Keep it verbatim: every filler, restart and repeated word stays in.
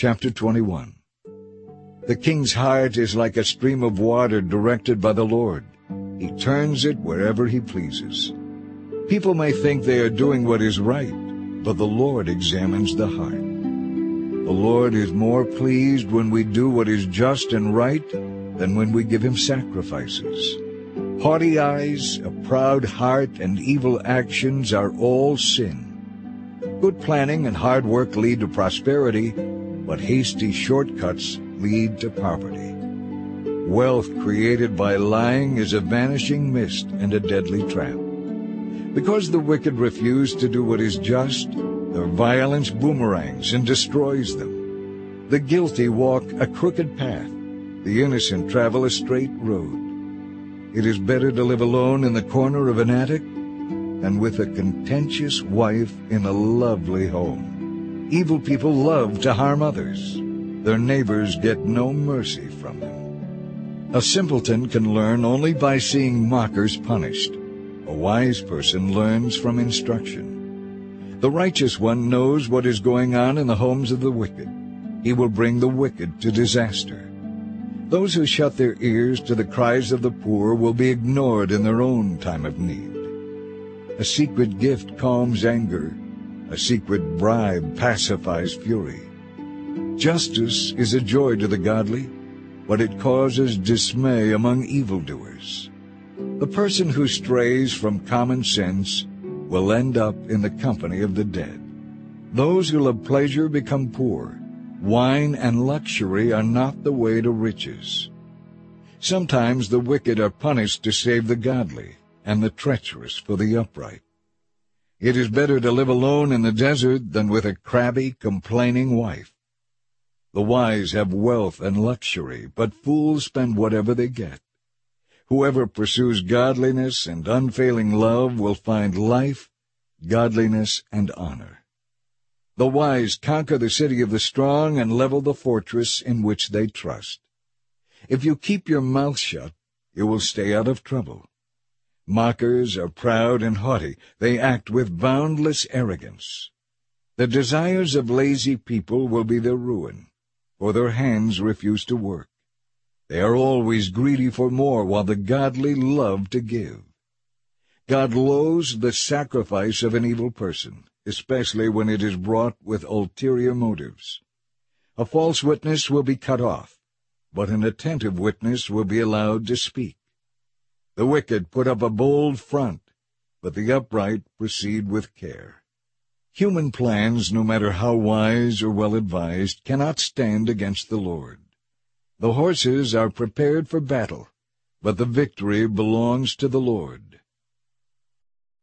Chapter twenty-one. The king's heart is like a stream of water directed by the Lord. He turns it wherever he pleases. People may think they are doing what is right, but the Lord examines the heart. The Lord is more pleased when we do what is just and right than when we give him sacrifices. Haughty eyes, a proud heart, and evil actions are all sin. Good planning and hard work lead to prosperity, but hasty shortcuts lead to poverty. Wealth created by lying is a vanishing mist and a deadly trap. Because the wicked refuse to do what is just, their violence boomerangs and destroys them. The guilty walk a crooked path. The innocent travel a straight road. It is better to live alone in the corner of an attic than with a contentious wife in a lovely home. Evil people love to harm others. Their neighbors get no mercy from them. A simpleton can learn only by seeing mockers punished. A wise person learns from instruction. The righteous one knows what is going on in the homes of the wicked. He will bring the wicked to disaster. Those who shut their ears to the cries of the poor will be ignored in their own time of need. A secret gift calms anger. A secret bribe pacifies fury. Justice is a joy to the godly, but it causes dismay among evildoers. The person who strays from common sense will end up in the company of the dead. Those who love pleasure become poor. Wine and luxury are not the way to riches. Sometimes the wicked are punished to save the godly, and the treacherous for the upright. It is better to live alone in the desert than with a crabby, complaining wife. The wise have wealth and luxury, but fools spend whatever they get. Whoever pursues godliness and unfailing love will find life, godliness, and honor. The wise conquer the city of the strong and level the fortress in which they trust. If you keep your mouth shut, you will stay out of trouble. Mockers are proud and haughty. They act with boundless arrogance. The desires of lazy people will be their ruin, for their hands refuse to work. They are always greedy for more, while the godly love to give. God loathes the sacrifice of an evil person, especially when it is brought with ulterior motives. A false witness will be cut off, but an attentive witness will be allowed to speak. The wicked put up a bold front, but the upright proceed with care. Human plans, no matter how wise or well-advised, cannot stand against the Lord. The horses are prepared for battle, but the victory belongs to the Lord.